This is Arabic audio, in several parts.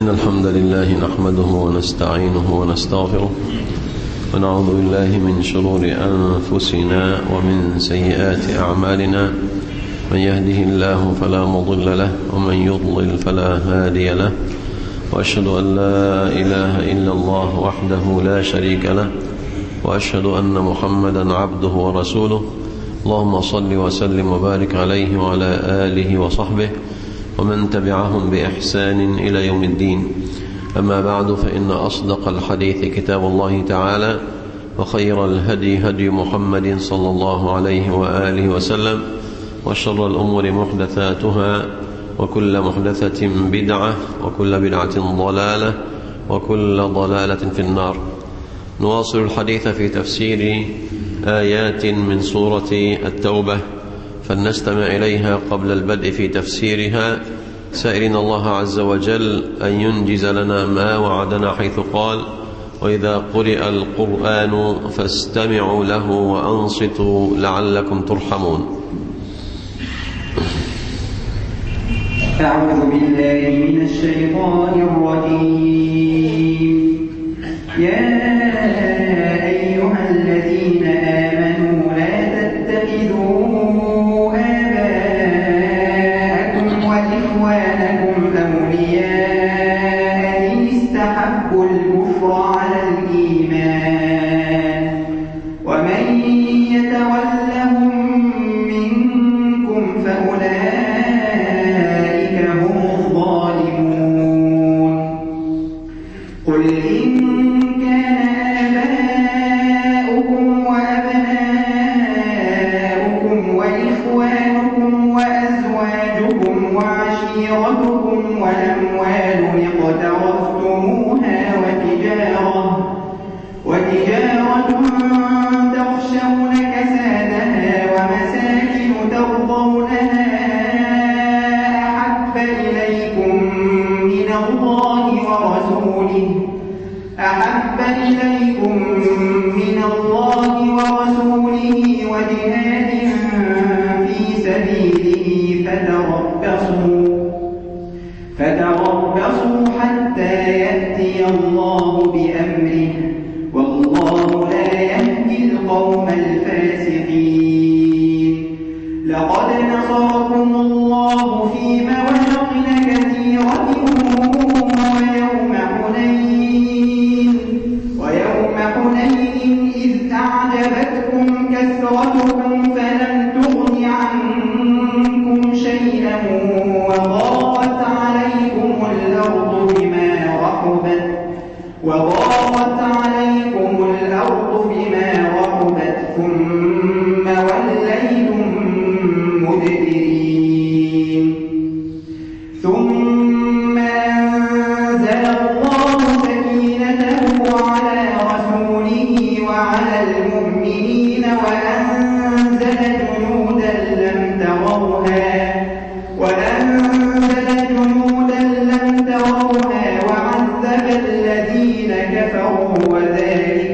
إن الحمد لله نحمده ونستعينه ونستغفره ونعوذ بالله من شرور أنفسنا ومن سيئات أعمالنا. من يهده الله فلا مضل له ومن يضلل فلا هادي له، وأشهد أن لا إله إلا الله وحده لا شريك له، وأشهد أن محمدا عبده ورسوله. اللهم صل وسلم وبارك عليه وعلى آله وصحبه ومن تبعهم بإحسان إلى يوم الدين. أما بعد، فإن أصدق الحديث كتاب الله تعالى، وخير الهدي هدي محمد صلى الله عليه وآله وسلم، وشر الأمور محدثاتها، وكل محدثة بدعة، وكل بدعة ضلالة، وكل ضلالة في النار. نواصل الحديث في تفسير آيات من سورة التوبة، فلنستمع إليها قبل البدء في تفسيرها، سائلين الله عز وجل أن ينجز لنا ما وعدنا، حيث قال: وإذا قرئ القرآن فاستمعوا له وأنصتوا لعلكم ترحمون. أعوذ بالله من الشيطان الرجيم. يا أيها الذين آمنوا لا تتخذوا آباءكم وإخوانكم أولياء إن استحبوا الكفر على الإيمان، ومن يتولهم منكم فأولئك هم الظالمون. قل إن كان آباؤكم وأبناؤكم وإخوانكم وأزواجكم وعشيرتكم والأموال اقترفتموها وتجارة تخشون كسادها ومساكن ترضونها أحب إليكم من الله ورسوله وجهاد في سبيله فتربصوا حتى يأتي الله بأمره، والله لا يهدي القوم الفاسقين. لقد نصركم الله في مواطن كثيرة ويوم حنين إذ أعجبتكم كثرتكم فلم تغن عنكم شيئا وضاقت عليكم الأرض بما رحبت ثم وليتم مدبرين. ثم أنزل الله سكينته على رسوله وعلى المؤمنين وأنزل جنودا لم تروها وعذب الذين كفروا، وذلك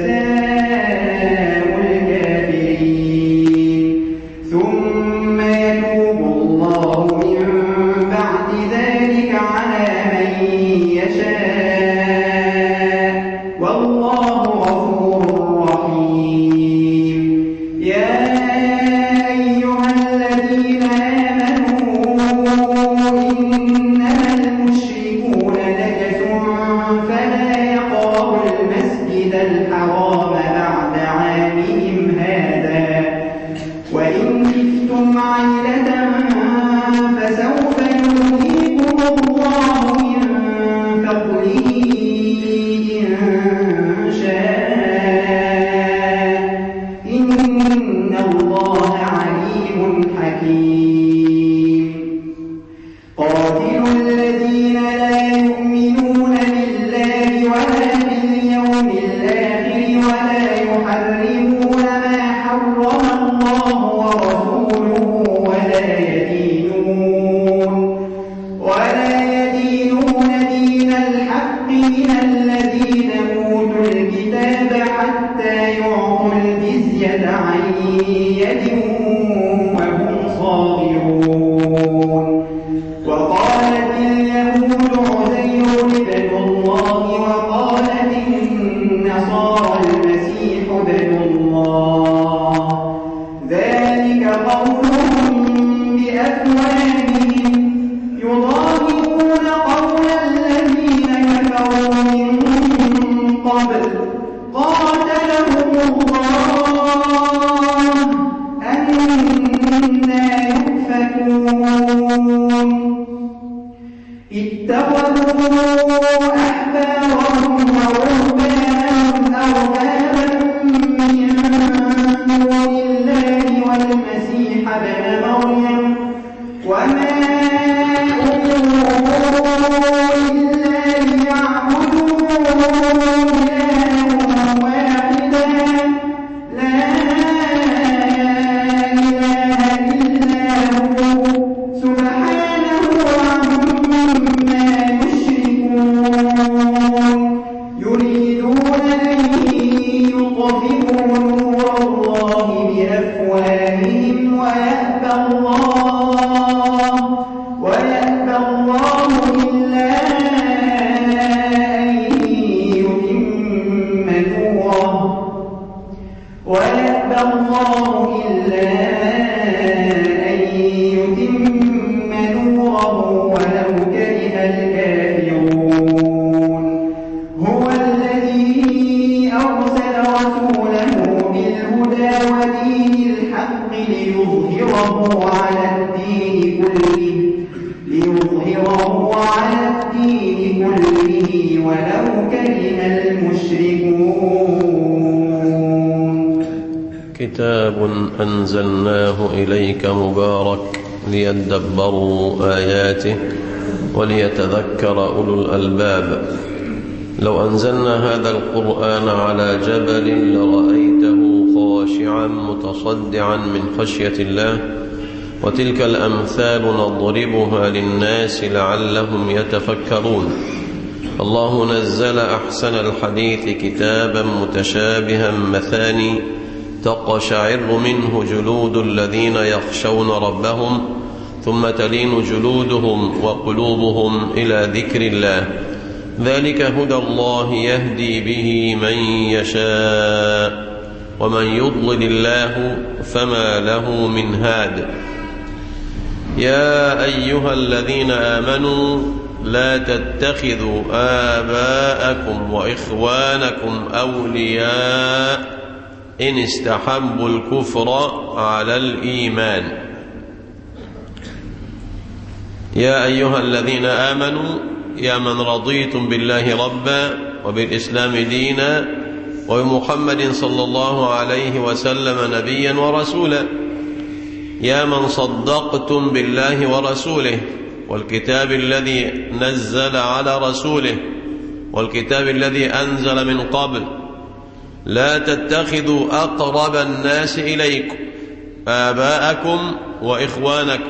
جزاء الكافرين. ثم يتوب الله من بعد ذلك على من يشاء، والله غفور رحيم. يا أيها الذين آمنوا إنما المشركون نجس فلا يقربوا المسجد الحرام بعد عامهم هذا، وإن خفتم عيلة فسوف يغنيكم الله من فضله إن شاء، إن الله عليم حكيم. قاتلوا الذين لا يؤمنون بالله ولا باليوم الآخر ولا يحرمون ما حرم الله ورسوله ولا يدينون دين الحق من الذين أوتوا الكتاب حتى يعطوا الجزية عن يد وهم صاغرون. وقالت اليهود عزير أحبارهم ورهبانهم أربابا من دون الله والمسيح ابن مريم وما أمروا إلا ليعبدوا إلها واحدا لا إله إلا هو سبحانه عما يشركون يريدون أن يطفئوا نور الله بأفواههم ويأبى الله إلا أن يتم نوره ولو كره الكافرون هو الذي أرسل رسوله بالهدى ودين الحق ليظهره على الدين كله ولو كره المشركون كتاب أنزلناه إليك مبارك ليدبروا آياته وليتذكر أولو الألباب لو أنزلنا هذا القرآن على جبل لرأيته خاشعا متصدعا من خشية الله وتلك الأمثال نضربها للناس لعلهم يتفكرون الله نزل أحسن الحديث كتابا متشابها مثاني تقشعر منه جلود الذين يخشون ربهم ثم تلين جلودهم وقلوبهم إلى ذكر الله ذلك هدى الله يهدي به من يشاء ومن يضلل الله فما له من هاد يا أيها الذين آمنوا لا تتخذوا آباءكم وإخوانكم أولياء إن استحبوا الكفر على الإيمان يا أيها الذين آمنوا يا من رضيتم بالله ربا وبالإسلام دينا وبمحمد صلى الله عليه وسلم نبيا ورسولا يا من صدقتم بالله ورسوله والكتاب الذي نزل على رسوله والكتاب الذي أنزل من قبل لا تتخذوا أقرب الناس إليكم آباءكم وإخوانكم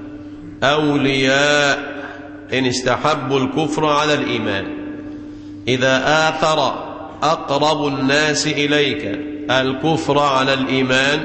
أولياء إن استحبوا الكفر على الإيمان إذا آثر أقرب الناس إليك الكفر على الإيمان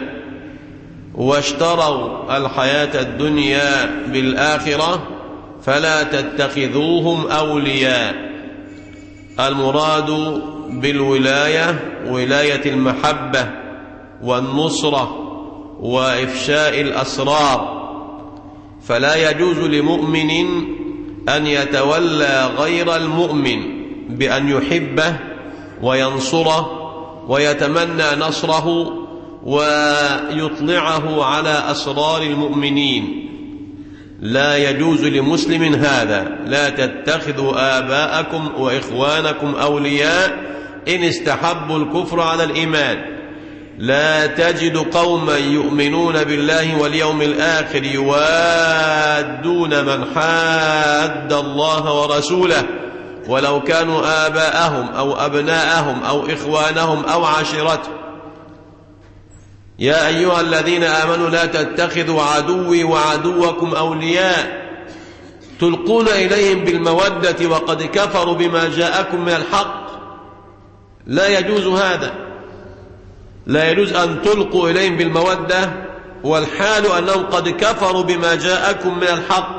واشتروا الحياة الدنيا بالآخرة فلا تتخذوهم أولياء المراد بالولاية ولاية المحبة والنصرة وإفشاء الأسرار فلا يجوز لمؤمن أن يتولى غير المؤمن بأن يحبه وينصره ويتمنى نصره ويطلعه على أسرار المؤمنين لا يجوز لمسلم هذا لا تتخذوا آباءكم وإخوانكم أولياء إن استحبوا الكفر على الإيمان لا تجد قوما يؤمنون بالله واليوم الآخر يوادون من حاد الله ورسوله ولو كانوا آباءهم أو أبناءهم أو إخوانهم أو عشيرتهم يا أيها الذين آمنوا لا تتخذوا عدوي وعدوكم أولياء تلقون إليهم بالمودة وقد كفروا بما جاءكم من الحق لا يجوز هذا لا يجوز أن تلقوا إليهم بالمودة والحال أنهم قد كفروا بما جاءكم من الحق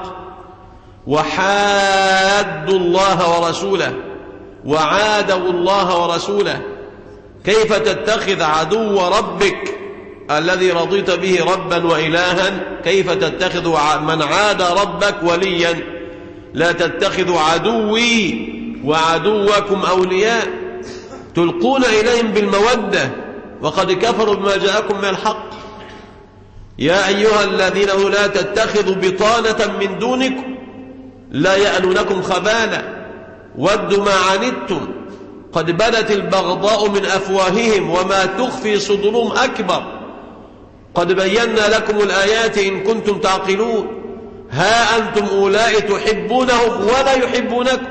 وحادوا الله ورسوله وعادوا الله ورسوله كيف تتخذ عدو ربك الذي رضيت به ربا وإلها كيف تتخذ من عاد ربك وليا لا تتخذوا عدوي وعدوكم أولياء تلقون إليهم بالمودة وقد كفروا بما جاءكم من الحق يا أيها الذين لا تتخذوا بطانة من دونكم لا يألونكم خبالا ودوا ما عنتم قد بدت البغضاء من أفواههم وما تخفي صدورهم أكبر قد بينا لكم الآيات إن كنتم تعقلون ها أنتم أولئك تحبونهم ولا يحبونكم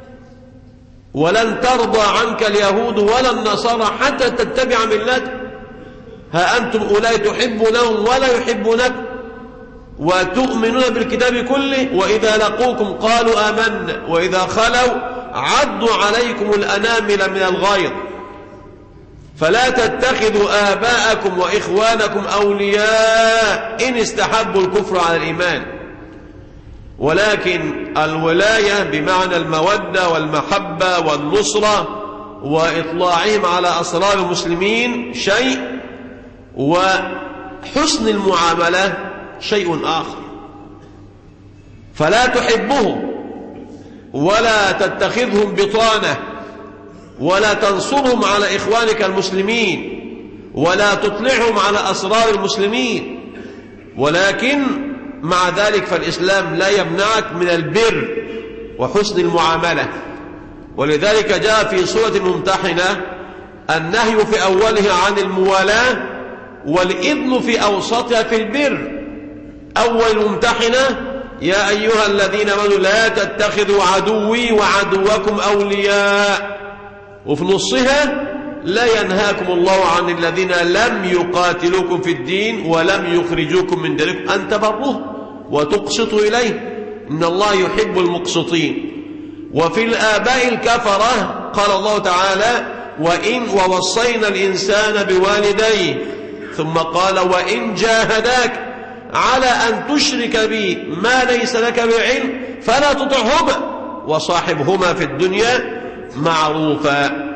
ولن ترضى عنك اليهود ولا النصارى حتى تتبع ملتهم ها أنتم أولئك تحبونهم ولا يحبونكم وتؤمنون بالكتاب كله وإذا لقوكم قالوا آمنا وإذا خلوا عضوا عليكم الأنامل من الغيظ فلا تتخذوا آباءكم وإخوانكم أولياء إن استحبوا الكفر على الإيمان ولكن الولاية بمعنى المودة والمحبة والنصرة وإطلاعهم على أسرار المسلمين شيء وحسن المعاملة شيء آخر فلا تحبهم ولا تتخذهم بطانة ولا تنصرهم على إخوانك المسلمين ولا تطلعهم على أسرار المسلمين ولكن مع ذلك فالإسلام لا يمنعك من البر وحسن المعاملة ولذلك جاء في سورة الممتحنة النهي في أولها عن الموالاة والإذن في أوسطها في البر أول الممتحنة يا أيها الذين آمنوا لا تتخذوا عدوي وعدوكم أولياء وفي نصها لا ينهاكم الله عن الذين لم يقاتلوكم في الدين ولم يخرجوكم من ديركم أن تبروه وتقسطوا إليه إن الله يحب المقسطين وفي الآباء الكفرة قال الله تعالى ووصينا الإنسان بوالديه ثم قال وإن جاهداك على أن تشرك بي ما ليس لك بعلم فلا تطعهما وصاحبهما في الدنيا معروفا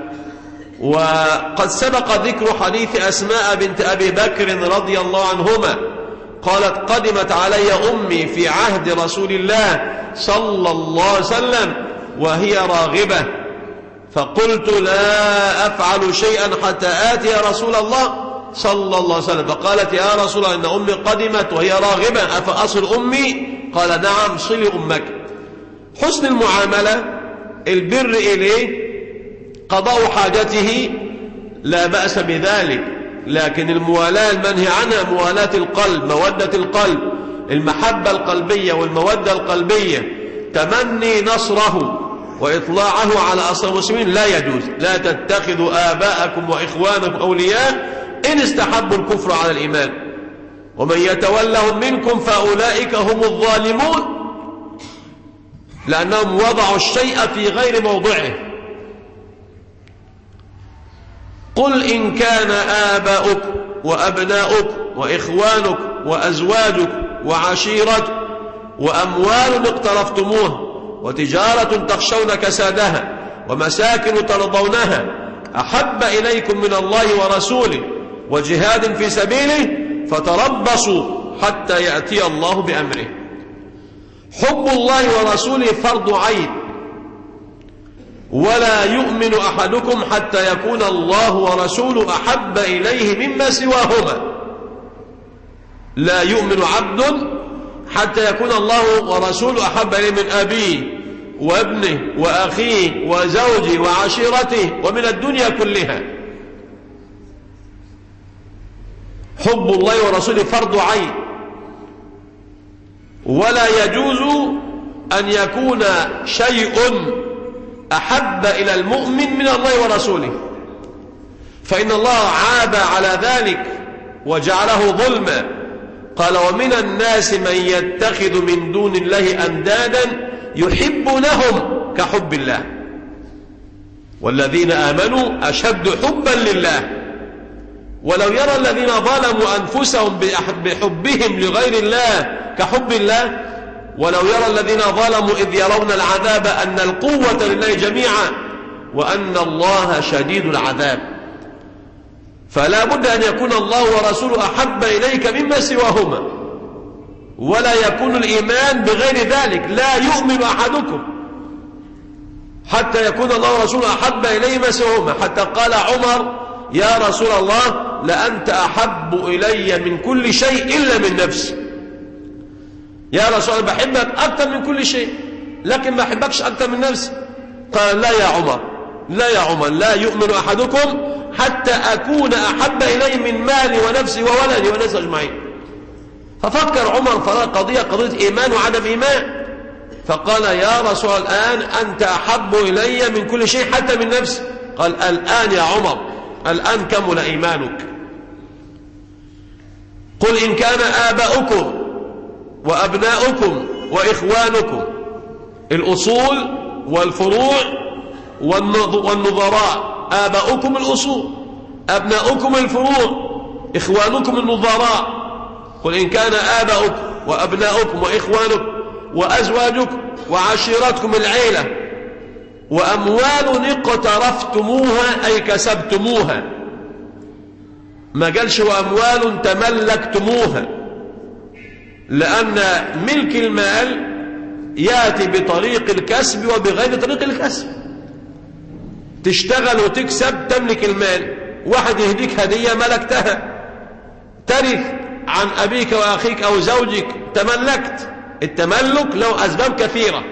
وقد سبق ذكر حديث أسماء بنت أبي بكر رضي الله عنهما قالت قدمت علي أمي في عهد رسول الله صلى الله عليه وسلم وهي راغبة فقلت لا أفعل شيئا حتى آتي يا رسول الله صلى الله عليه وسلم فقالت يا رسول الله إن أمي قدمت وهي راغبة أفأصل أمي قال نعم صلي أمك حسن المعاملة البر إليه قضاء حاجته لا بأس بذلك لكن الموالاة المنهي عنها موالاة القلب مودة القلب المحبة القلبية والمودة القلبية تمني نصره وإطلاعه على أسرار المسلمين لا يجوز لا تتخذوا آباءكم وإخوانكم أولياء إن استحبوا الكفر على الإيمان ومن يتولهم منكم فأولئك هم الظالمون لأنهم وضعوا الشيء في غير موضعه قل إن كان آباؤك وأبناؤك وإخوانك وأزواجك وعشيرتك وأموال اقترفتموها وتجارة تخشون كسادها ومساكن ترضونها أحب إليكم من الله ورسوله وجهاد في سبيله فتربصوا حتى يأتي الله بأمره حب الله ورسوله فرض عين ولا يؤمن أحدكم حتى يكون الله ورسوله أحب إليه مما سواهما لا يؤمن عبد حتى يكون الله ورسوله أحب إليه من أبيه وابنه وأخيه وزوجه وعشيرته ومن الدنيا كلها حب الله ورسوله فرض عين ولا يجوز أن يكون شيء أحب إلى المؤمن من الله ورسوله فإن الله عاب على ذلك وجعله ظلما قال ومن الناس من يتخذ من دون الله أندادا يحبونهم كحب الله والذين آمنوا أشد حبا لله ولو يرى الذين ظلموا أنفسهم بحبهم لغير الله كحب الله ولو يرى الذين ظلموا إذ يرون العذاب أن القوة لله جميعا وأن الله شديد العذاب فلا بد أن يكون الله ورسوله أحب إليك مما سواهما ولا يكون الإيمان بغير ذلك لا يؤمن أحدكم حتى يكون الله ورسوله أحب إليه ما سواهما حتى قال عمر يا رسول الله لأنت أحب إلي من كل شيء إلا من نفسي يا رسول الله بحبك أكثر من كل شيء لكن ما أحبكش أكثر من نفسي قال لا يا عمر، لا يا عمر، لا يؤمن أحدكم حتى أكون أحب إليه من مالي ونفسي وولدي والناس أجمعين. ففكر عمر فرأى قضية إيمان وعدم إيمان، فقال يا رسول الآن أنت أحب إلي من كل شيء حتى من نفسي. قال الآن يا عمر، الآن كمل إيمانك. قل إن كان آباؤكم وأبناؤكم وإخوانكم، الأصول والفروع والنظراء، آباؤكم الأصول، أبناؤكم الفروع، إخوانكم النظراء. قل إن كان آباؤكم وأبناؤكم وإخوانكم وأزواجكم وعشيرتكم العيلة وأموال اقترفتموها أي كسبتموها، ما قالش وأموال تملكتموها، لأن ملك المال يأتي بطريق الكسب وبغير طريق الكسب. تشتغل وتكسب تملك المال، واحد يهديك هدية ملكتها، ترث عن أبيك وأخيك أو زوجك تملكت. التملك له أسباب كثيرة.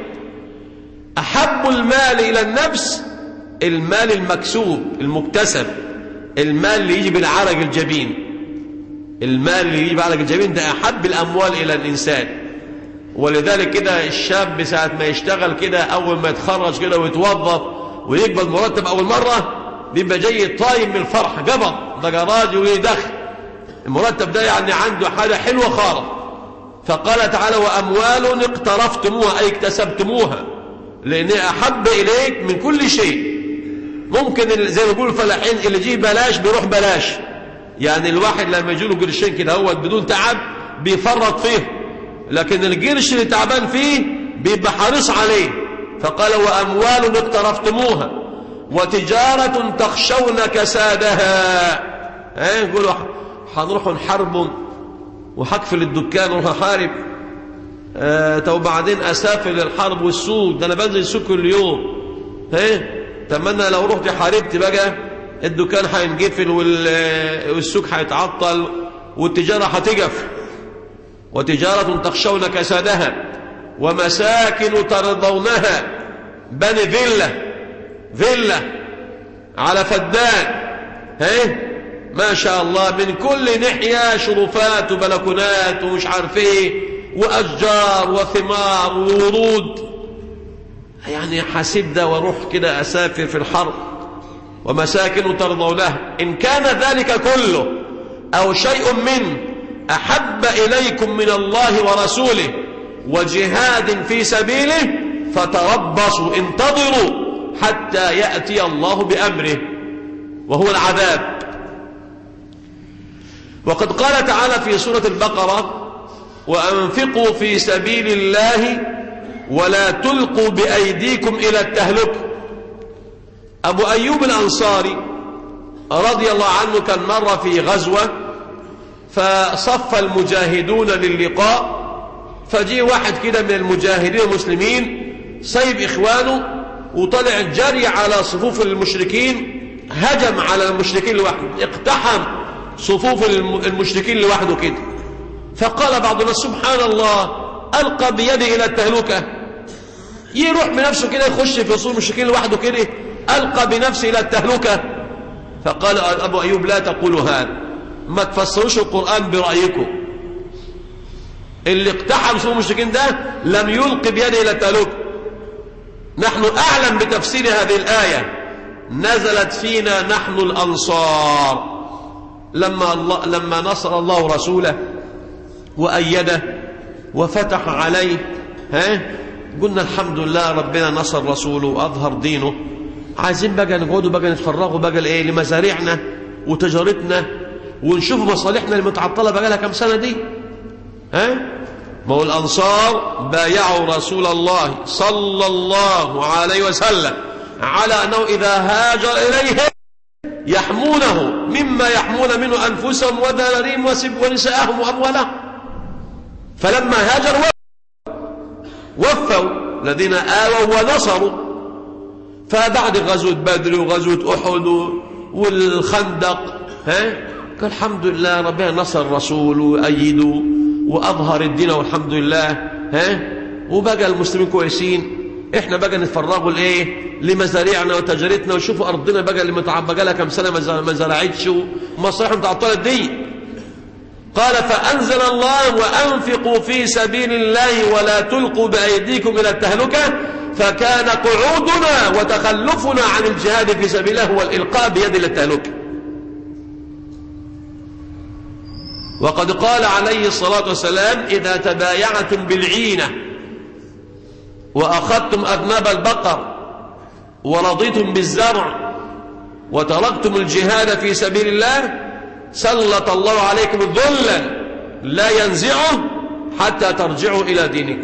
أحب المال إلى النفس المال المكسوب المكتسب، المال اللي يجي بالعرق الجبين، المال اللي يجي بالعرق الجبين ده أحب الأموال إلى الإنسان. ولذلك كده الشاب ساعة ما يشتغل كده، أول ما يتخرج كده ويتوظف ويقبض مرتب أول مرة، بيبقى جاي طايم من الفرح، قبض ده راجل ويدخل المرتب ده، يعني عنده حاجة حلوة خالص. فقال تعالى وأموال اقترفتموها أي اكتسبتموها، لأن أحب إليك من كل شيء. ممكن زي ما يقولوا الفلاحين اللي يجي بلاش بيروح بلاش، يعني الواحد لما يجي له قرشين كده هو بدون تعب بيفرط فيه، لكن القرش اللي تعبان فيه بيبقى حريص عليه. فقال وأموال اقترفتموها وتجارة تخشون كسادها، يقولوا هنروح نحارب وحقفل الدكان وروح احارب، وبعدين اسافر للحرب والسوق، ده انا بنزل السوق كل يوم. تمنى لو رحت حاربت بقى الدكان هينقفل والسوق هيتعطل والتجاره هتقف. وتجاره تخشون كسادها ومساكن ترضونها، بني فيلا على فدان، ما شاء الله من كل ناحية شرفات وبلكونات ومش عارف ايه وأشجار وثمار وورود، يعني حسب ده واروح كده أسافر في الحرب. ومساكن ترضونها إن كان ذلك كله أو شيء منه أحب إليكم من الله ورسوله وجهاد في سبيله فتربصوا انتظروا حتى يأتي الله بأمره وهو العذاب. وقد قال تعالى في سورة البقرة وأنفقوا في سبيل الله ولا تلقوا بأيديكم إلى التهلكة. أبو أيوب الأنصاري رضي الله عنه كان مر في غزوة فصف المجاهدون للقاء، فجي واحد كده من المجاهدين المسلمين سيب إخوانه وطلع جري على صفوف المشركين، هجم على المشركين لوحده، اقتحم صفوف المشركين لوحده كده. فقال بعض الناس سبحان الله ألقى بيده إلى التهلكة، يروح بنفسه كده يخش في صفوف المشركين لوحده كده، ألقى بنفسه إلى التهلكة. فقال أبو أيوب لا تقولوا هذا، ما تفسروش القرآن برأيكم، اللي اقتحم صفوف المشركين ده لم يلقي بيده إلى التهلكة. نحن أعلم بتفسير هذه الآية، نزلت فينا نحن الأنصار لما نصر الله رسوله وأيده وفتح عليه، قلنا الحمد لله ربنا نصر رسوله وأظهر دينه، عايزين بقى نقعدوا بقى نتفرغوا بقى لمزارعنا وتجارتنا ونشوف مصالحنا المتعطلة بقى لها كم سنة دي. ما هو الأنصار بايعوا رسول الله صلى الله عليه وسلم على أنه إذا هاجر إليه يحمونه مما يحمون منه أنفسهم وذراريهم ونساءهم وأموالهم. فلما هاجر وفوا الذين آووا ونصروا. فبعد غزوة بدر وغزوة أحد والخندق قال الحمد لله ربنا نصر الرسول وأيده وأظهر الدين والحمد لله، وبقى المسلمين كويسين. احنا بقى نتفرغوا لايه؟ لمزاريعنا وتجارتنا، وشوفوا ارضنا بقى اللي متعبقه لها كم سنه ما زرعتش ومصالحهم متعطله الدين. قال فأنزل الله وأنفقوا في سبيل الله ولا تلقوا بأيديكم إلى التهلكة، فكان قعودنا وتخلفنا عن الجهاد في سبيل الله هو الإلقاء بيد إلى التهلكة. وقد قال عليه الصلاة والسلام إذا تبايعتم بالعينة وأخذتم أذناب البقر ورضيتم بالزرع وتركتم الجهاد في سبيل الله سلط الله عليكم ذلا لا ينزعه حتى ترجعوا إلى دينكم.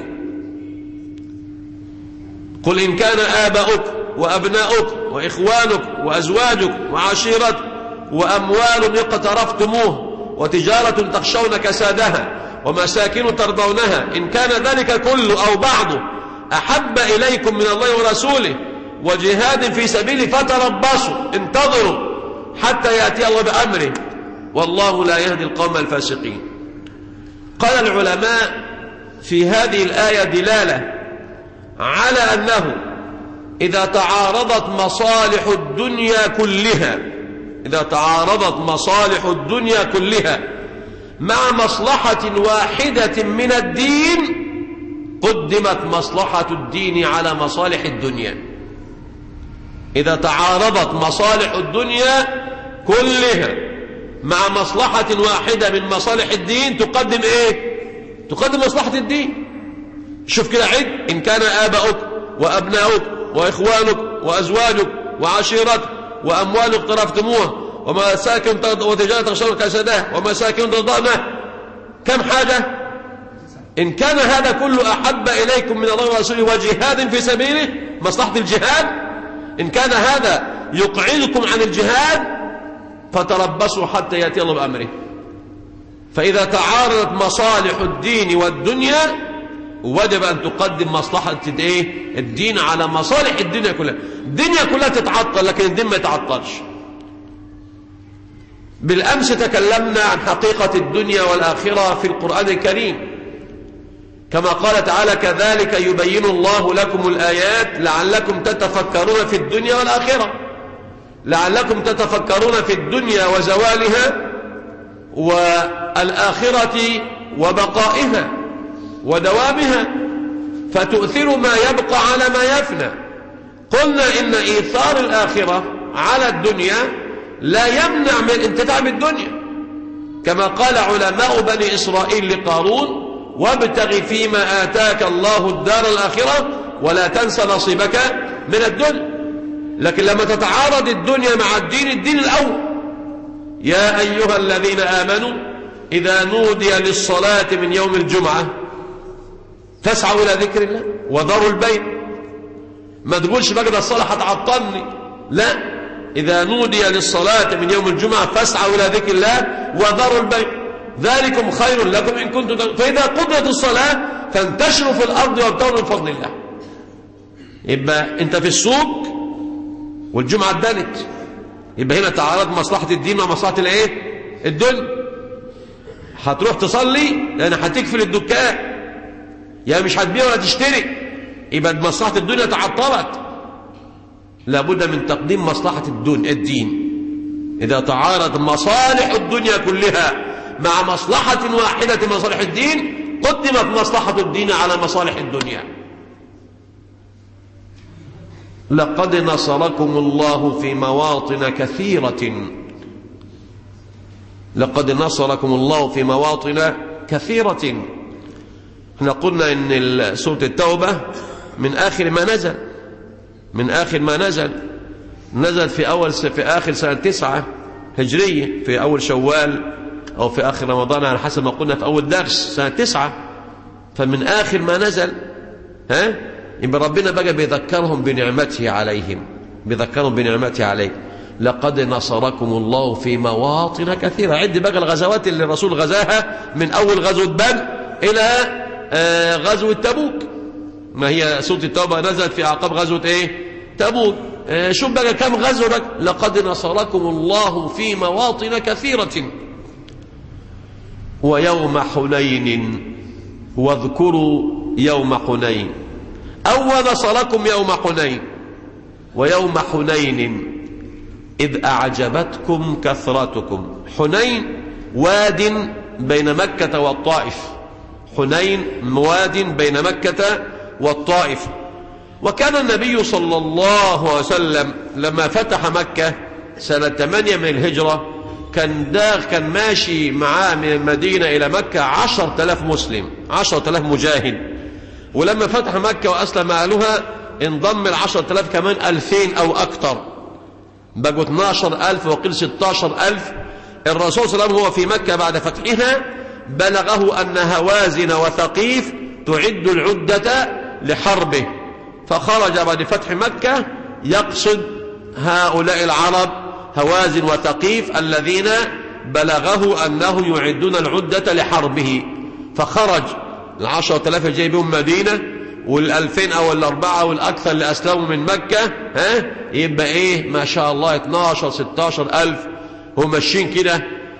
قل إن كان آباؤكم وأبناؤكم وإخوانكم وأزواجكم وعشيرتكم وأموال اقترفتموه وتجارة تخشون كسادها ومساكن ترضونها إن كان ذلك كله أو بعضه أحب إليكم من الله ورسوله وجهاد في سبيله فتربصوا انتظروا حتى يأتي الله بأمره والله لا يهدي القوم الفاسقين. قال العلماء في هذه الآية دلالة على أنه إذا تعارضت مصالح مصالح الدنيا كلها مع مصلحة واحدة من الدين قدمت مصلحة الدين على مصالح الدنيا. إذا تعارضت مصالح الدنيا كلها مع مصلحة واحدة من مصالح الدين تقدم إيه؟ تقدم مصلحة الدين. شوف كده عد إن كان آباؤك وأبناؤك وإخوانك وأزواجك وعشيرتك وأموال اقترفتموها ومساكن وتجارة تخشون كسادها ومساكن ترضونها. كم حاجة؟ إن كان هذا كله أحب إليكم من الله ورسوله وجهاد في سبيله مصلحة الجهاد، إن كان هذا يقعدكم عن الجهاد فتربصوا حتى يأتي الله بأمره. فإذا تعارضت مصالح الدين والدنيا وجب أن تقدم مصلحة الدين على مصالح الدنيا كلها. الدنيا كلها تتعطل لكن الدين ما يتعطلش. بالأمس تكلمنا عن حقيقة الدنيا والآخرة في القرآن الكريم كما قال تعالى كذلك يبين الله لكم الآيات لعلكم تتفكرون في الدنيا والآخرة. لعلكم تتفكرون في الدنيا وزوالها والآخرة وبقائها ودوامها فتؤثر ما يبقى على ما يفنى. قلنا إن إيثار الآخرة على الدنيا لا يمنع من انتفاع بالدنيا كما قال علماء بني إسرائيل لقارون وابتغ فيما آتاك الله الدار الآخرة ولا تنس نصيبك من الدنيا. لكن لما تتعارض الدنيا مع الدين الأول يا أيها الذين آمنوا إذا نودي للصلاة من يوم الجمعة فاسعوا إلى ذكر الله وذروا البيع. ما تقولش بقى ده الصلاة هتعطلني، لا، إذا نودي للصلاة من يوم الجمعة فاسعوا إلى ذكر الله وذروا البيع ذلكم خير لكم إن كنتم فإذا قضيت الصلاة فانتشروا في الأرض وابتغوا من فضل الله. يبقى أنت في السوق والجمعة ادنت، يبقى هنا تعارض مصلحة الدين ومصلحة الدنيا. هتروح تصلي لأن هتكفل الدكان يا مش هتبيع ولا تشتري، يبقى مصلحة الدنيا تعطلت. لابد من تقديم مصلحة الدين. إذا تعارض مصالح الدنيا كلها مع مصلحة واحدة من مصالح الدين قدمت مصلحة الدين على مصالح الدنيا. لقد نصركم الله في مواطن كثيرة. لقد نصركم الله في مواطن كثيرة. احنا قلنا ان سورة التوبة من آخر ما نزل في آخر سنة 9 هجرية في أول شوال أو في آخر رمضان على حسب ما قلنا في أول درس سنة 9. فمن آخر ما نزل يبقى ربنا بقى بيذكرهم بنعمته عليهم. لقد نصركم الله في مواطن كثيرة. عد بقى الغزوات اللي الرسول غزاها من أول غزوة بدر إلى غزوة تبوك. ما هي سورة التوبة نزلت في أعقاب غزوة تبوك. شوف بقى كم غزوة بقى. لقد نصركم الله في مواطن كثيرة ويوم حنين واذكروا يوم حنين أو ونصركم يوم حنين ويوم حنين إذ أعجبتكم كثرتكم. حنين واد بين مكة والطائف، حنين واد بين مكة والطائف. وكان النبي صلى الله عليه وسلم لما فتح مكة سنة 8 من الهجرة كان ماشي معاه من المدينة إلى مكة 10,000 مسلم، 10,000 مجاهد. ولما فتح مكة وأسلم أهلها انضم 10,000 كمان 2000 أو أكثر، بقوا 12,000 وقيل 16,000. الرسول صلى الله عليه وسلم هو في مكة بعد فتحها بلغه أن هوازن وثقيف تعد العدة لحربه، فخرج بعد فتح مكة يقصد هؤلاء العرب هوازن وثقيف الذين بلغه أنهم يعدون العدة لحربه. فخرج 10,000 جاي بهم مدينة، وال2000 أو ال4 والأكثر اللي أسلموا من مكة يبقى إيه ما شاء الله 12-16,000. هم ماشيين كده.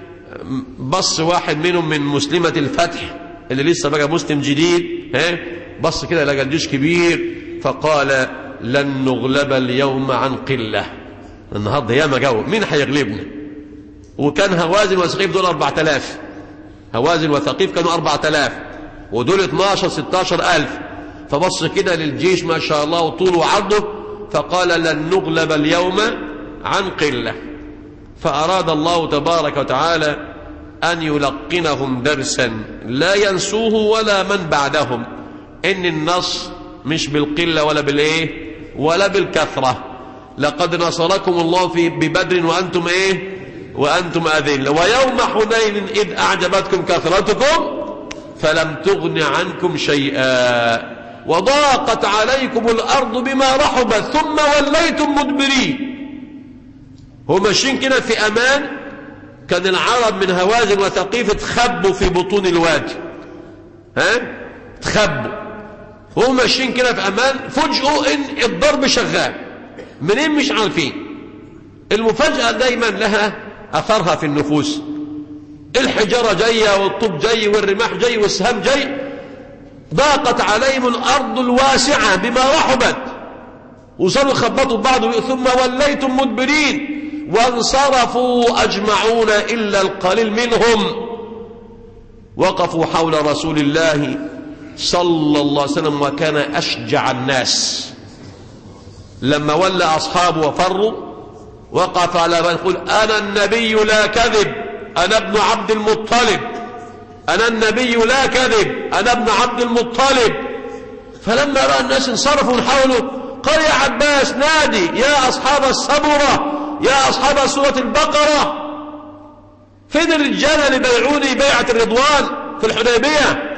بص واحد منهم من مسلمة الفتح اللي لسه بقى مسلم جديد، بص كده لقى الجيش كبير فقال لن نغلب اليوم عن قلة، النهارده ياما جو، مين هيغلبنا؟ وكان هوازن وثقيف دول 4,000، هوازن وثقيف كانوا 4,000 ودول 12-16,000. فبص كده للجيش ما شاء الله وطوله وعرضه فقال لن نغلب اليوم عن قلة. فأراد الله تبارك وتعالى أن يلقنهم درسا لا ينسوه ولا من بعدهم، إن النصر مش بالقلة ولا بالإيه ولا بالكثرة. لقد نصركم الله ببدر وأنتم إيه وأنتم أذل، ويوم حنين إذ أعجبتكم كثرتكم فلم تغن عنكم شيئا وضاقت عليكم الأرض بما رحبت ثم وليتم مدبرين. هم ماشيين كده في أمان. كان العرب من هوازن وثقيف تخبوا في بطون الوادي، تخبوا. هم ماشيين كده في أمان، فجأوا إن الضرب شغال منين مش عارفين. المفاجأة دايما لها أثرها في النفوس. الحجارة جاية والطوب جاي والرماح جاي والسهام جاي. ضاقت عليهم الأرض الواسعة بما رحبت، وصاروا يخبطوا بعض ثم وليتم مدبرين وانصرفوا أجمعون إلا القليل منهم. وقفوا حول رسول الله صلى الله عليه وسلم وكان أشجع الناس. لما ولى أصحابه وفروا وقف على من يقول أنا النبي لا كذب، أنا ابن عبد المطلب، أنا النبي لا كذب، أنا ابن عبد المطلب. فلما رأى الناس انصرفوا من حوله قال يا عباس نادي يا أصحاب السبرة، يا أصحاب سورة البقرة، فين الرجال اللي بيعوني بيعة الرضوان في الحديبية؟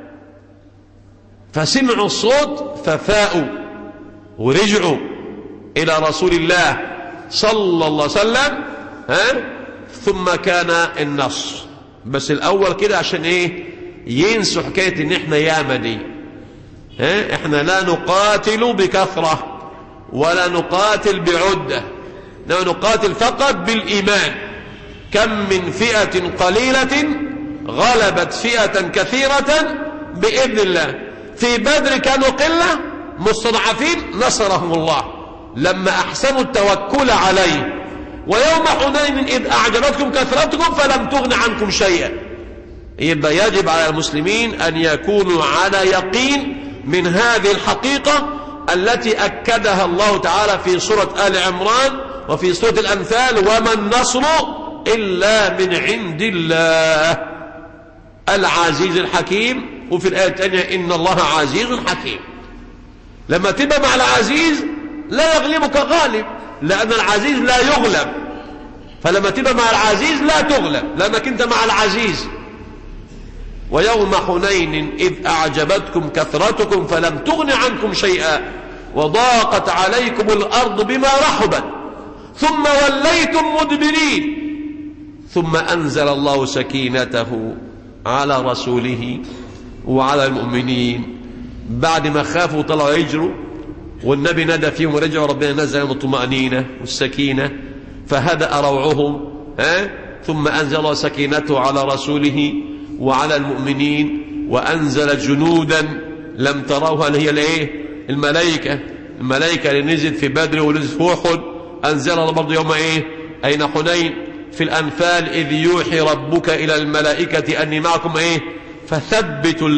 فسمعوا الصوت ففاءوا ورجعوا إلى رسول الله صلى الله عليه وسلم. ثم كان النصر. بس الأول كده عشان إيه ينسوا حكاية إن إحنا ياما دي. إحنا لا نقاتل بكثرة ولا نقاتل بعدة، لا نقاتل فقط بالإيمان. كم من فئة قليلة غلبت فئة كثيرة بإذن الله. في بدر كانوا قلة مستضعفين نصرهم الله لما أحسنوا التوكل عليه. ويوم حنين إذ أعجبتكم كثرتكم فلم تغن عنكم شيئا. يبقى يجب على المسلمين أن يكونوا على يقين من هذه الحقيقة التي أكدها الله تعالى في سورة آل عمران وفي سورة الأنفال وما النصر إلا من عند الله العزيز الحكيم. وفي الآية الثانية إن الله عزيز حكيم. لما تبقى مع العزيز لا يغلبك غالب، لأن العزيز لا يغلب. فلما تبقى مع العزيز لا تغلب لأنك أنت مع العزيز. ويوم حنين إذ أعجبتكم كثرتكم فلم تغن عنكم شيئا وضاقت عليكم الأرض بما رحبت ثم وليتم مدبرين. ثم أنزل الله سكينته على رسوله وعلى المؤمنين بعد ما خافوا طلعوا يجروا والنبي ندى فيهم ورجعوا ربنا نزل لهم الطمأنينة والسكينة فهدأ روعهم. ثم أنزل الله سكينته على رسوله وعلى المؤمنين وأنزل جنودا لم تروها اللي هي الايه الملائكة اللي نزلت في بدر ونزلت في أحد أنزلها برضه يوم إيه؟ أين حنين. في الأنفال إذ يوحي ربك إلى الملائكة أني معكم إيه؟ فثبتوا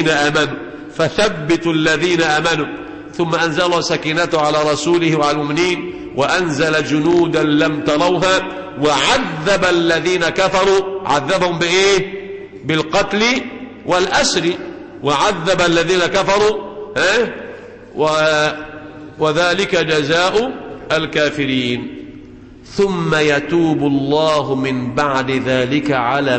الذين آمنوا ثم أنزل الله سكينته على رسوله وعلى المؤمنين وأنزل جنودا لم تروها وعذب الذين كفروا. عذبهم بإيه؟ بالقتل والأسر. وعذب الذين كفروا وذلك جزاء الكافرين. ثم يتوب الله من بعد ذلك على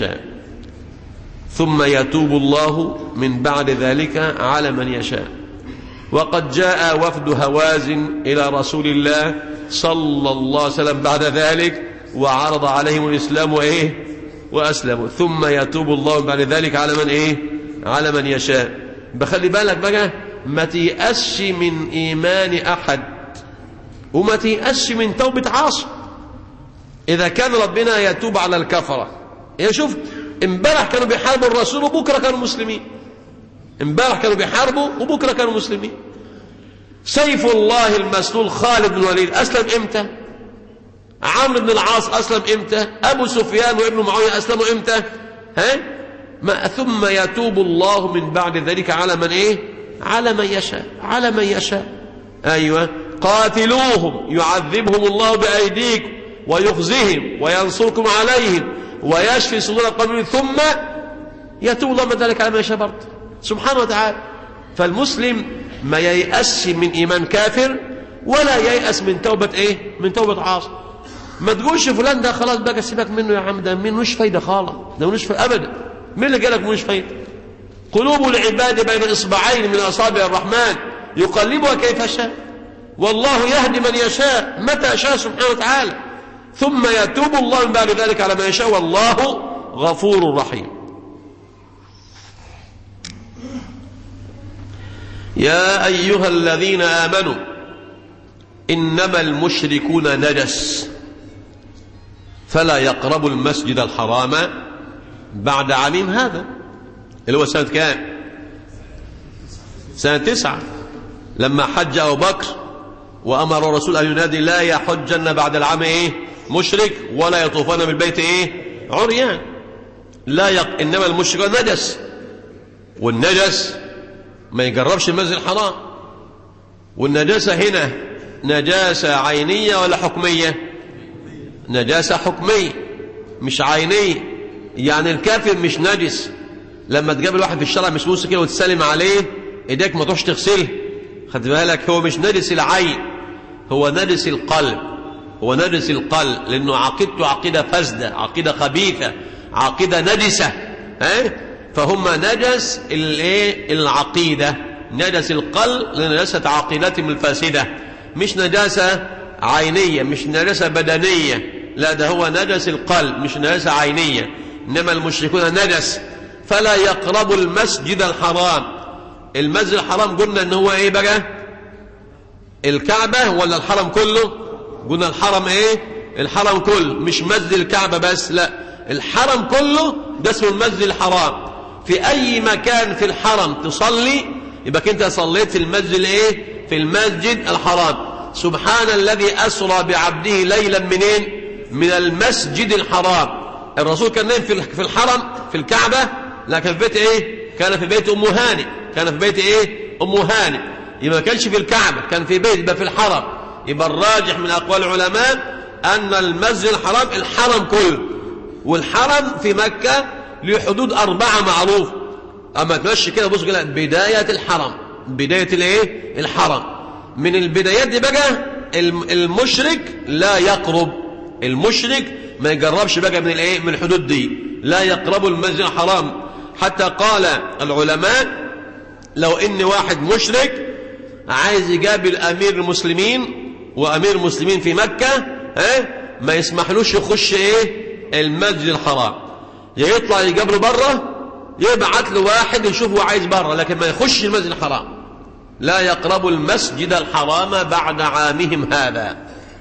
من يشاء. وقد جاء وفد هوازن إلى رسول الله صلى الله عليه وسلم بعد ذلك وعرض عليهم الإسلام وأسلموا. ثم يتوب الله بعد ذلك على من يشاء. بخلي بالك بقى، ما تيأسش من إيمان أحد وما تيأسش من توبة عاصي إذا كان ربنا يتوب على الكفرة. يا شوف، امبارح كانوا بيحاربوا الرسول وبكرة كانوا مسلمين. سيف الله المسلول خالد بن الوليد أسلم إمتى؟ عمرو بن العاص أسلم إمتى؟ أبو سفيان وابن معاوية أسلموا إمتى؟ ثم يتوب الله من بعد ذلك على من يشاء. أيوة. قاتلوهم يعذبهم الله بأيديكم ويخزهم وينصركم عليهم ويشفي صدور قوم ثم يتوب الله من ذلك على من يشاء برضه سبحانه وتعالى. فالمسلم ما ييأس من إيمان كافر ولا ييأس من توبة عاصي. ما تقولش فلان ده خلاص بقى سيبك منه يا عم، ده منوش فايدة خالص، ده منوش فايدة أبدا. مين اللي قالك منوش فايدة؟ قلوب العباد بين إصبعين من أصابع الرحمن يقلبها كيف شاء والله يهدي من يشاء متى شاء سبحانه وتعالى. ثم يتوب الله من بعد ذلك على ما يشاء والله غفور رحيم. يا أيها الذين آمنوا إنما المشركون نجس فلا يقربوا المسجد الحرام بعد عامهم هذا، اللي هو سنة كام؟ سنة 9 لما حج أبو بكر وأمر الرسول أن ينادي لا يحجن بعد العام مشرك ولا يطوفن بالبيت عريان. إنما المشركون نجس، والنجس ما يقربش المسجد الحرام. والنجاسة هنا نجاسة عينية ولا حكمية؟ نجاسة حكمية مش عينية. يعني الكافر مش نجس لما تقابل واحد في الشارع مش موسى كده وتسلم عليه ايديك ما تروحش تغسله، خد بالك، هو مش نجس العين، هو نجس القلب، لأنه عقيدته عقيدة فاسدة، عقيدة خبيثة، عقيدة نجسة. فهم نجس العقيدة، نجس القلب لنجاسة عقيدتهم الفاسدة، مش نجاسة عينية، مش نجاسة بدنية، لا ده هو نجس القلب مش نجاسة عينية. إنما المشركون نجس فلا يقربوا المسجد الحرام. المسجد الحرام قلنا إن هو بقى الكعبة ولا الحرم كله؟ قلنا الحرم الحرم كله، مش مسجد الكعبة بس، لا الحرم كله ده اسمه المسجد الحرام. في أي مكان في الحرم تصلي يبقى أنت صليت في المسجد في المسجد الحرام. سبحان الذي أسرى بعبده ليلا منين؟ من المسجد الحرام. الرسول كان نايم في الحرم في الكعبة، لكن في بيت كان في بيت أم هانئ، أم هانئ. يبقى ما كانش في الكعبة، كان في بيت، يبقى في الحرم. يبقى الراجح من أقوال العلماء أن المسجد الحرام الحرم كله، والحرم في مكة له حدود 4 معروف. أما تمشي كده بص كده بداية الحرم، بداية الحرم. من البدايات دي بقى المشرك لا يقرب، المشرك ما يقربش بقى من الحدود دي، لا يقرب المسجد الحرام. حتى قال العلماء لو ان واحد مشرك عايز يقابل امير المسلمين وامير المسلمين في مكة ما يسمحلوش يخش المسجد الحرام، يطلع يقابله بره، يبعت له واحد يشوفه عايز بره، لكن ما يخش المسجد الحرام. لا يقرب المسجد الحرام بعد عامهم هذا.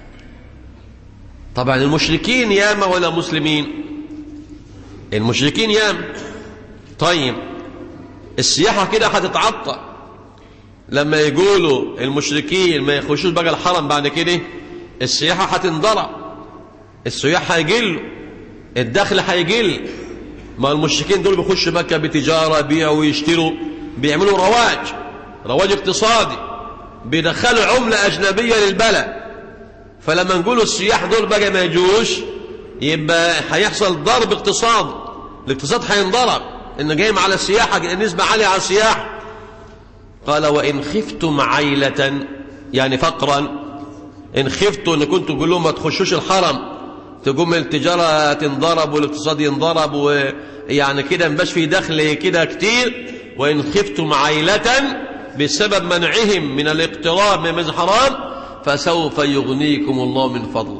طبعا المشركين ياما ولا مسلمين؟ المشركين ياما. طيب السياحة كده هتتعطى، لما يقولوا المشركين ما يخشوش بقى الحرم بعد كده السياحة هتنضرب، السياح هيقلوا، الدخل هيقل. ما المشركين دول بيخشوا مكة بتجارة، بيعوا ويشتروا، بيعملوا رواج اقتصادي، بيدخلوا عملة أجنبية للبلد. فلما نقولوا السياح دول بقى ما يجوش يبقى هيحصل ضرب اقتصادي، الاقتصاد هينضرب، إنه جاي على السياحة نسبة عالية على السياحة. قال وإن خفتم عيلة يعني فقرا، إن خفتوا إن كنتوا تقول لهم ما تخشوش الحرم تقوم التجارة تنضرب والاقتصاد ينضرب ويعني كده مبقاش في دخل كده كتير. وإن خفتم عيلة بسبب منعهم من الاقتراب من المسجد الحرام فسوف يغنيكم الله من فضله.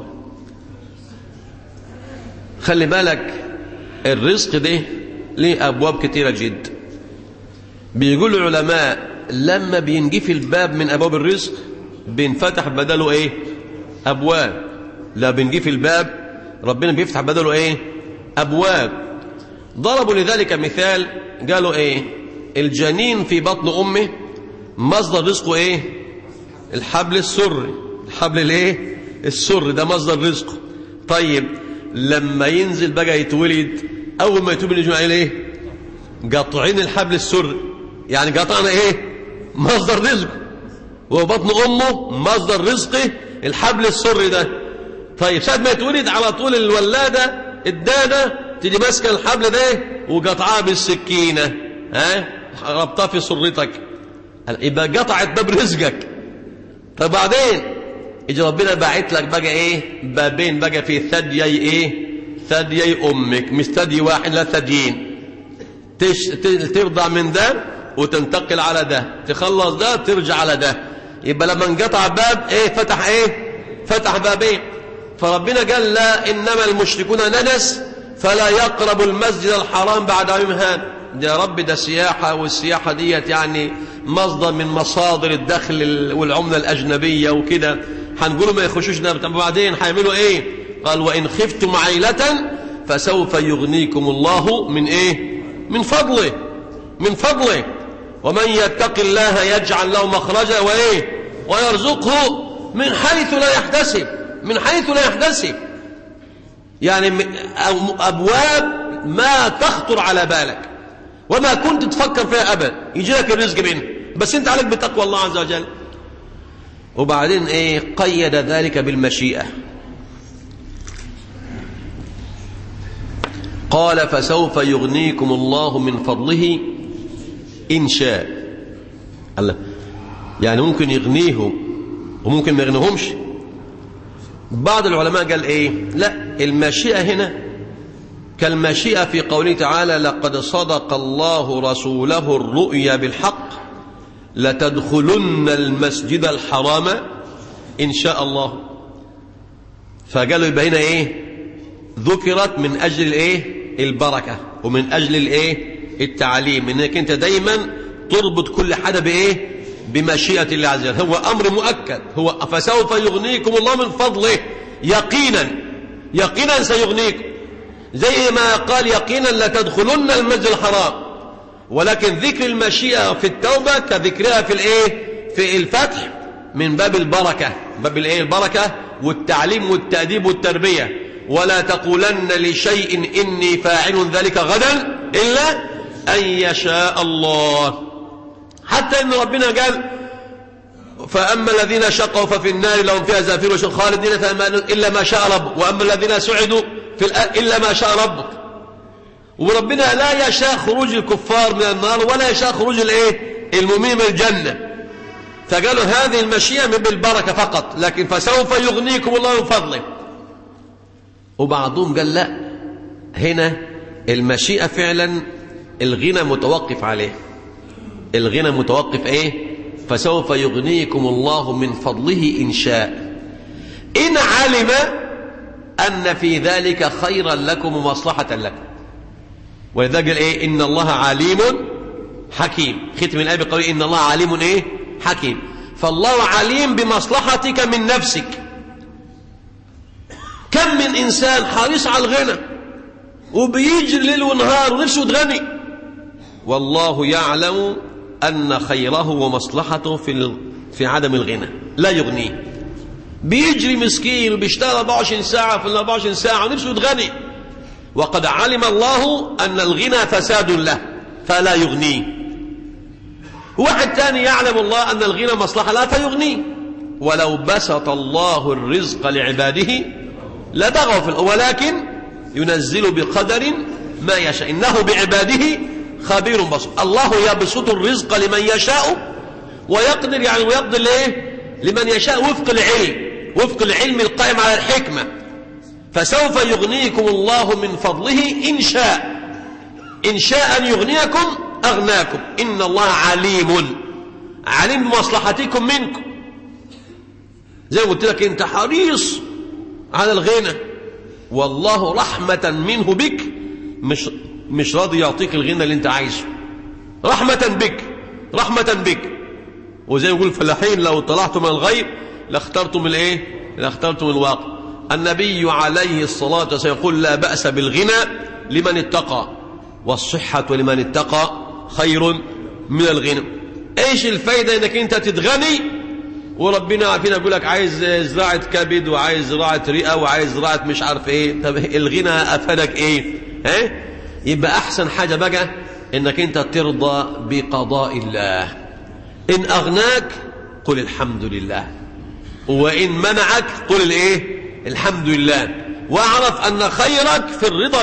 خلي بالك الرزق ده ليه أبواب كتيرة جدا. بيقول العلماء لما بينجي الباب من أبواب الرزق بينفتح بدله إيه؟ أبواب. لا بينجي في الباب ربنا بيفتح بدله إيه؟ أبواب. ضربوا لذلك مثال، قالوا إيه؟ الجنين في بطن أمه مصدر رزقه إيه؟ الحبل السري. الحبل الإيه؟ السري ده مصدر رزقه. طيب لما ينزل بقى يتولد، أول ما يتولد يجمع إيه؟ قطعين الحبل السري، يعني قطعنا إيه؟ مصدر رزقه. وبطن أمه مصدر رزقه الحبل السري ده. طيب ساعة ما يتولد على طول الولادة الدادة تيجي ماسكة الحبل ده وقطعها بالسكينة، ربطها في سرتك، يبقى قطعت باب رزقك. طب بعدين يجي ربنا باعت لك بقى ايه؟ بابين بقى في ثديي ايه؟ ثديي امك، مش ثدي واحد، لا ثديين. ترضع من ده وتنتقل على ده، تخلص ده ترجع على ده. يبقى لما انقطع باب ايه؟ فتح ايه؟ فتح بابين. فربنا قال لا انما المشركون نجس فلا يقربوا المسجد الحرام بعد يوم هذا. يا رب ده سياحة، والسياحة ديت يعني مصدر من مصادر الدخل والعملة الأجنبية وكده، هنقولوا ما يخشوش ده. طب بعدين هيعملوا ايه؟ قال وإن خفتم عيلة فسوف يغنيكم الله من ايه؟ من فضله. من فضله. ومن يتق الله يجعل له مخرجا وايه؟ ويرزقه من حيث لا يحتسب. من حيث لا يحتسب، يعني أبواب ما تخطر على بالك وما كنت تفكر فيها أبدا يجي لك الرزق منه، بس انت عليك بتقوى الله عز وجل. وبعدين ايه؟ قيد ذلك بالمشيئة. قال فسوف يغنيكم الله من فضله إن شاء. الله، يعني ممكن يغنيهم وممكن ما يغنيهمش. بعض العلماء قال ايه؟ لا، المشيئة هنا كالمشيئة في قوله تعالى لقد صدق الله رسوله الرؤيا بالحق لتدخلن المسجد الحرام إن شاء الله. فقالوا يبقى هنا ايه؟ ذكرت من أجل الايه؟ البركة، ومن أجل الايه؟ التعليم، انك انت دايما تربط كل حاجة بايه؟ بمشيئة الله عز وجل. هو أمر مؤكد، هو فسوف يغنيكم الله من فضله يقينا. يقينا سيغنيكم، زي ما قال يقينا لتدخلن المسجد الحرام. ولكن ذكر المشيئة في التوبة كذكرها في الايه؟ في الفتح من باب البركة، باب الايه؟ البركة والتعليم والتأديب والتربية. ولا تقولن لشيء إني فاعل ذلك غدا إلا أن يشاء الله. حتى إن ربنا قال فأما الذين شقوا ففي النار لهم فيها زفير وشق خالدين إلا ما شاء ربك، وأما الذين سعدوا إلا ما شاء ربك. وربنا لا يشاء خروج الكفار من النار ولا يشاء خروج المؤمنين من الجنة. فقالوا هذه المشيئة من بالبركة فقط، لكن فسوف يغنيكم الله من فضله. وبعضهم قال لا، هنا المشيئة فعلا الغنى متوقف عليه. الغنى متوقف ايه؟ فسوف يغنيكم الله من فضله إن شاء، إن علم أن في ذلك خيرا لكم ومصلحة لكم. ولذا قال ايه؟ إن الله عليم حكيم. ختم الآية بقوله إن الله عليم ايه؟ حكيم. فالله عليم بمصلحتك من نفسك. كم من إنسان حريص على الغنى وبيجري ليل ونهار ونفسه تغني، والله يعلم أن خيره ومصلحته في عدم الغنى، لا يغنيه. بيجري مسكين وبيشتغل 24 ساعة في ال 24 ساعة ونفسه يتغني، وقد علم الله أن الغنى فساد له فلا يغنيه. واحد تاني يعلم الله أن الغنى مصلحة لا فيغنيه. ولو بسط الله الرزق لعباده لبغوا في الأرض ولكن ينزل بقدر ما يشاء إنه بعباده خبير بصير. الله يبسط الرزق لمن يشاء ويقدر، يعني ويقدر لمن يشاء وفق العلم القائم على الحكمة. فسوف يغنيكم الله من فضله إن شاء أن يغنيكم أغناكم. إن الله عليم بمصلحتكم منكم. زي ما قلت لك أنت حريص على الغنى، والله رحمة منه بك مش راضي يعطيك الغنى اللي انت عايزه، رحمة بك. وزي يقول الفلاحين لو طلعتم من الغيب لاخترتم الواقع. النبي عليه الصلاة والسلام يقول لا بأس بالغنى لمن اتقى، والصحة لمن اتقى خير من الغنى. ايش الفايدة انك انت تتغني وربنا عارفين يقول لك عايز زراعة كبد وعايز زراعة رئة وعايز زراعة مش عارف ايه؟ طب الغنى افادك ايه؟ يبقى احسن حاجة بقى انك انت ترضى بقضاء الله. ان اغناك قل الحمد لله، وان منعك قل الحمد لله. واعرف ان خيرك في الرضا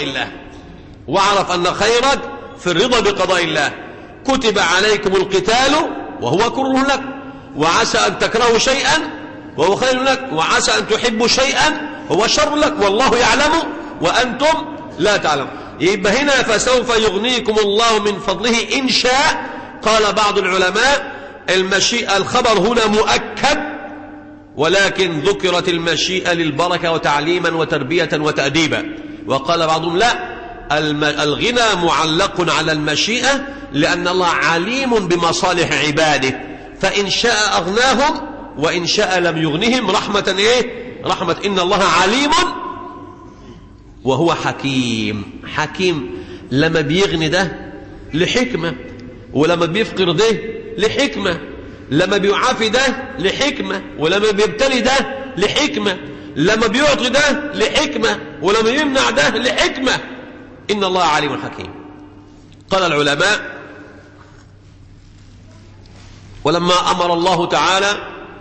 بقضاء الله. كتب عليكم القتال وهو كره لك، وعسى أن تكرهوا شيئا وهو خير لك، وعسى أن تحبوا شيئا وهو شر لك، والله يعلم وأنتم لا تعلمون. يبقى هنا فسوف يغنيكم الله من فضله إن شاء. قال بعض العلماء المشيئة الخبر هنا مؤكد، ولكن ذكرت المشيئة للبركة وتعليما وتربية وتأديبا. وقال بعضهم لا، الغنى معلق على المشيئة لأن الله عليم بمصالح عباده، فإن شاء أغناهم وإن شاء لم يغنهم رحمة إن الله عليم وهو حكيم. لما بيغني ده لحكمة، ولما بيفقر ده لحكمة، لما بيعافي ده لحكمة، ولما بيبتلي ده لحكمة، لما بيعطي ده لحكمة، ولما يمنع ده لحكمة. إن الله عليم حكيم. قال العلماء ولما أمر الله تعالى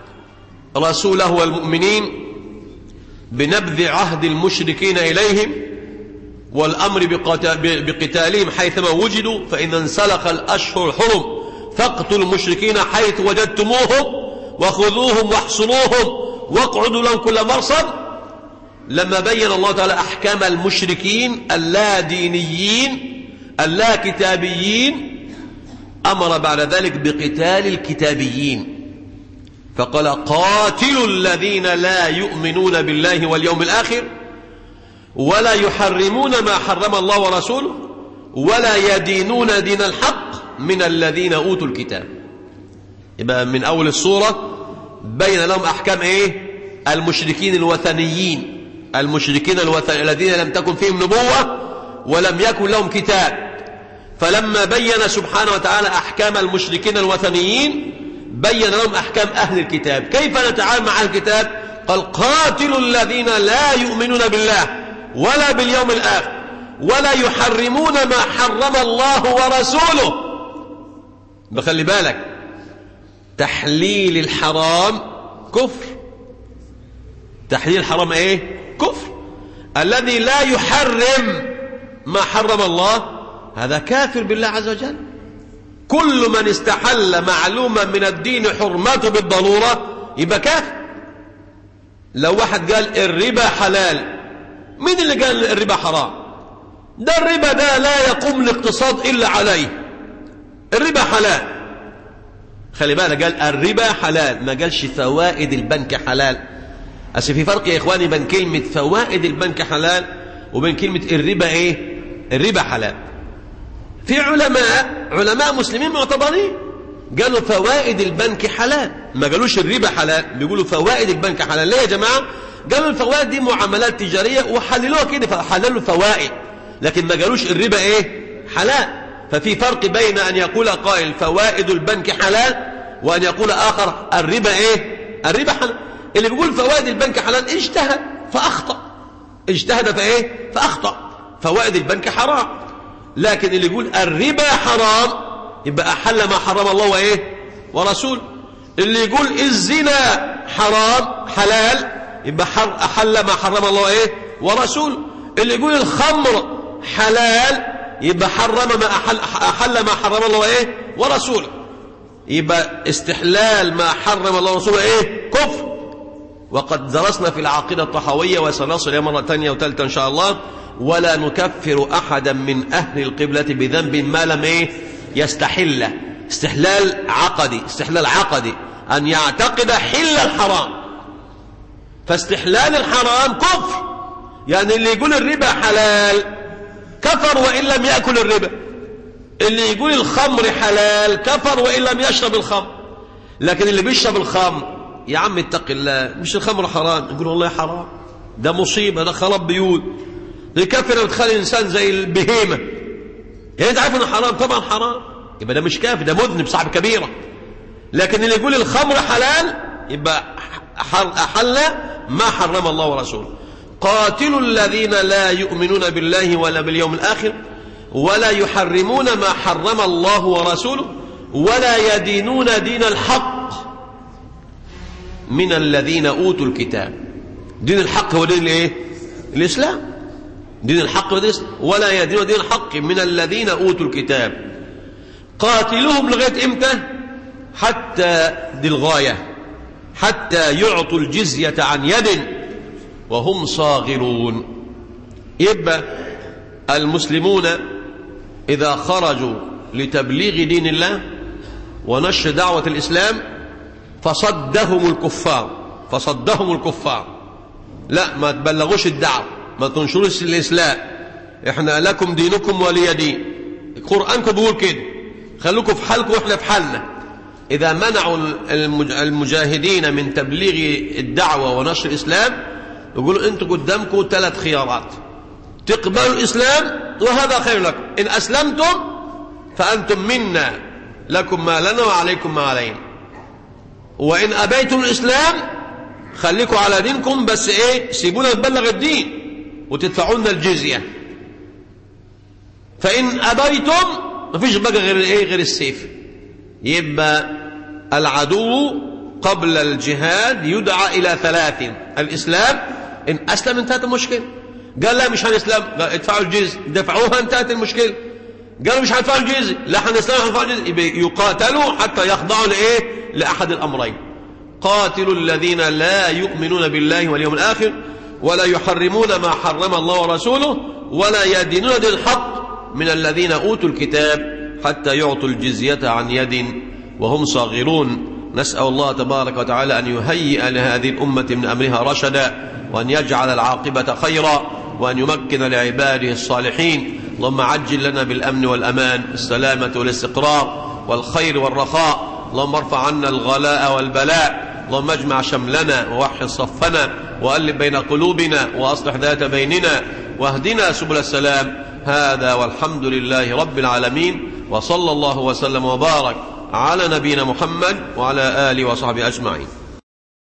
رسوله والمؤمنين بنبذ عهد المشركين إليهم والأمر بقتالهم حيثما وجدوا، فإن انسلخ الأشهر الحرم فاقتلوا المشركين حيث وجدتموهم وخذوهم واحصروهم واقعدوا لهم كل مرصد. لما بين الله تعالى أحكام المشركين اللا دينيين اللا كتابيين، أمر بعد ذلك بقتال الكتابيين، فقال قاتلوا الذين لا يؤمنون بالله واليوم الآخر ولا يحرمون ما حرم الله ورسوله ولا يدينون دين الحق من الذين أوتوا الكتاب. يبقى من أول السورة بين لهم أحكام المشركين الوثنيين، الذين لم تكن فيهم نبوة ولم يكن لهم كتاب. فلما بين سبحانه وتعالى أحكام المشركين الوثنيين بين لهم أحكام أهل الكتاب. كيف نتعامل مع أهل الكتاب؟ قال قاتلوا الذين لا يؤمنون بالله ولا باليوم الآخر ولا يحرمون ما حرم الله ورسوله. بخلي بالك، تحليل الحرام كفر، تحليل الحرام كفر. الذي لا يحرم ما حرم الله هذا كافر بالله عز وجل. كل من استحل معلومة من الدين حرمته بالضرورة يبقى كافر. لو واحد قال الربا حلال، مين اللي قال الربا حرام؟ ده الربا ده لا يقوم الاقتصاد إلا عليه. الربا حلال، خلي بالك، قال الربا حلال، ما قالش فوائد البنك حلال. أصل في فرق يا إخواني بين كلمة فوائد البنك حلال وبين كلمة الربا الربا حلال. في علماء مسلمين معتبرين قالوا فوائد البنك حلال، ما قالوش الربا حلال، بيقولوا فوائد البنك حلال. ليه يا جماعة؟ قالوا الفوائد دي معاملات تجارية وحللوها كده، فحللوا الفوائد، لكن ما قالوش الربا حلال. ففي فرق بين أن يقول قائل فوائد البنك حلال وأن يقول آخر الربا إيه؟ الربا حلال. اللي بيقول فوائد البنك حلال اجتهد فأخطأ، اجتهد فإيه؟ فأخطأ، فوائد البنك حرام. لكن اللي يقول الربا حرام يبقى أحل ما حرم الله وإيه؟ ورسوله. اللي يقول الزنا حرام حلال يبقى أحل ما حرم الله وإيه؟ ورسوله. اللي يقول الخمر حلال يبقى أحل ما حرم الله وإيه؟ ورسوله. يبقى استحلال ما حرم الله ورسوله إيه؟ كفر. وقد درسنا في العقيدة الطحاوية وسنصل إليها مرة ثانية وثالثة إن شاء الله. ولا نكفر أحدا من أهل القبلة بذنب ما لم إيه؟ يستحله. استحلال عقدي أن يعتقد حل الحرام. فاستحلال الحرام كفر، يعني اللي يقول الربا حلال كفر وإن لم يأكل الربا، اللي يقول الخمر حلال كفر وإن لم يشرب الخمر. لكن اللي بيشرب الخمر يا عم اتق الله، مش الخمر حرام، يقول والله حرام، ده مصيبة، ده خراب بيوت، ده يكفر وتخلي الإنسان زي البهيمة. يعني انت عارف انه حرام؟ طبعا حرام، يبقى ده مش كافر، ده مذنب صاحب كبيرة. لكن اللي يقول الخمر حلال يبقى أحل ما حرم الله ورسوله. قاتلوا الذين لا يؤمنون بالله ولا باليوم الآخر ولا يحرمون ما حرم الله ورسوله ولا يدينون دين الحق من الذين أوتوا الكتاب. دين الحق هو دين الايه؟ الإسلام. دين الحق هو دين الإسلام. ولا يدينون دين الحق من الذين أوتوا الكتاب. قاتلوهم لغاية امتى؟ حتى دي الغاية، حتى يعطوا الجزية عن يد وهم صاغرون. يبقى المسلمون إذا خرجوا لتبليغ دين الله ونشر دعوة الإسلام فصدهم الكفار، لا ما تبلغوش الدعوة، ما تنشروش الإسلام، إحنا لكم دينكم ولي دين. قرآنكم بيقول كده، خلوكم في حالكم وإحنا في حالنا. إذا منعوا المجاهدين من تبليغ الدعوة ونشر الإسلام يقولوا أنتم قدامكم 3 خيارات: تقبلوا الإسلام وهذا خير لكم، إن أسلمتم فأنتم منا، لكم ما لنا وعليكم ما علينا، وإن أبيتم الإسلام خليكم على دينكم، بس إيه؟ سيبونا نبلغ الدين وتدفعون الجزية. فإن أبيتم مفيش بقى غير إيه؟ غير السيف. يبقى العدو قبل الجهاد يدعى إلى 3: الإسلام، إن أسلم انتهت المشكلة. قال لا مش هنسلم، لا ادفعوا الجزية، دفعوها انتهت المشكلة. قالوا مش هندفعوا الجزية، لا هنسلم هندفعوا الجزية. يقاتلوا حتى يخضعوا لإيه؟ لأحد الأمرين: قاتلوا الذين لا يؤمنون بالله واليوم الآخر ولا يحرمون ما حرم الله ورسوله ولا يدينون دين الحق من الذين أوتوا الكتاب حتى يعطوا الجزية عن يد وهم صاغرون. نسأل الله تبارك وتعالى أن يهيئ لهذه الأمة من أمرها رشدا، وأن يجعل العاقبة خيرا، وأن يمكن لعباده الصالحين. اللهم عجل لنا بالأمن والأمان، السلامة والاستقرار والخير والرخاء. اللهم ارفع عنا الغلاء والبلاء. اللهم اجمع شملنا ووحد صفنا وألف بين قلوبنا وأصلح ذات بيننا واهدنا سبل السلام. هذا والحمد لله رب العالمين، وصلى الله وسلم وبارك على نبينا محمد وعلى آله وصحبه أجمعين.